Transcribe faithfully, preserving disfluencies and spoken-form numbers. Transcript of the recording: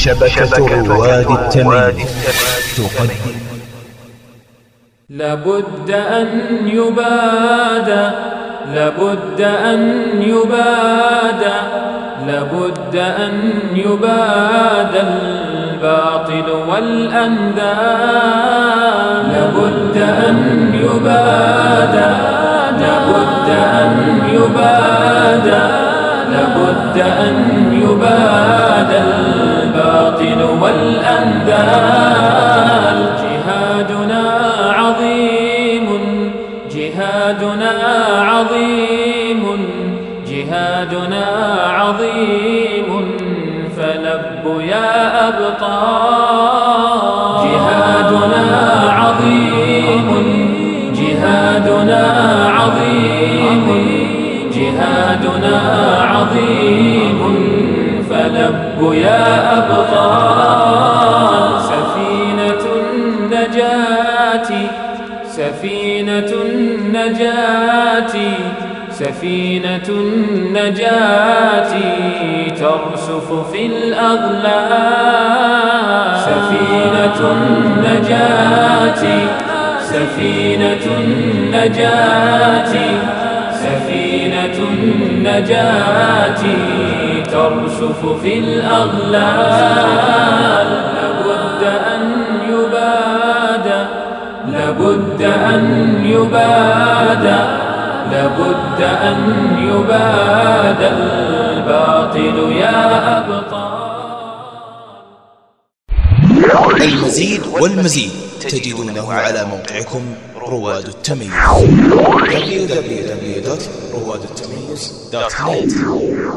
شبكة رواد التمييز تقدم. لابد أن يبادى لابد أن يبادى لابد أن يبادى الباطل والأنداد. لابد أن يبادى لابد أن يبادى لابد أن يبادى الباطل والأنداد. جهادنا عظيم جهادنا عظيم جهادنا عظيم فلبوا يا أبطال. جهادنا عظيم جهادنا عظيم جهادنا عظيم فلبوا يا أبطال. سفينة النجاة سفينة النجاة سفينة النجاة ترسف في الأغلال. سفينة النجاة سفينة النجاة سفينة النجاة ترسف في الأغلال. لابد أن يبادى لابد أن يبادى لابد أن يبادى الباطل يا أبطال. المزيد والمزيد تجدونه على موقعكم رواد التمييز دبليو دبليو دبليو دوت رواد التمييز دوت نت.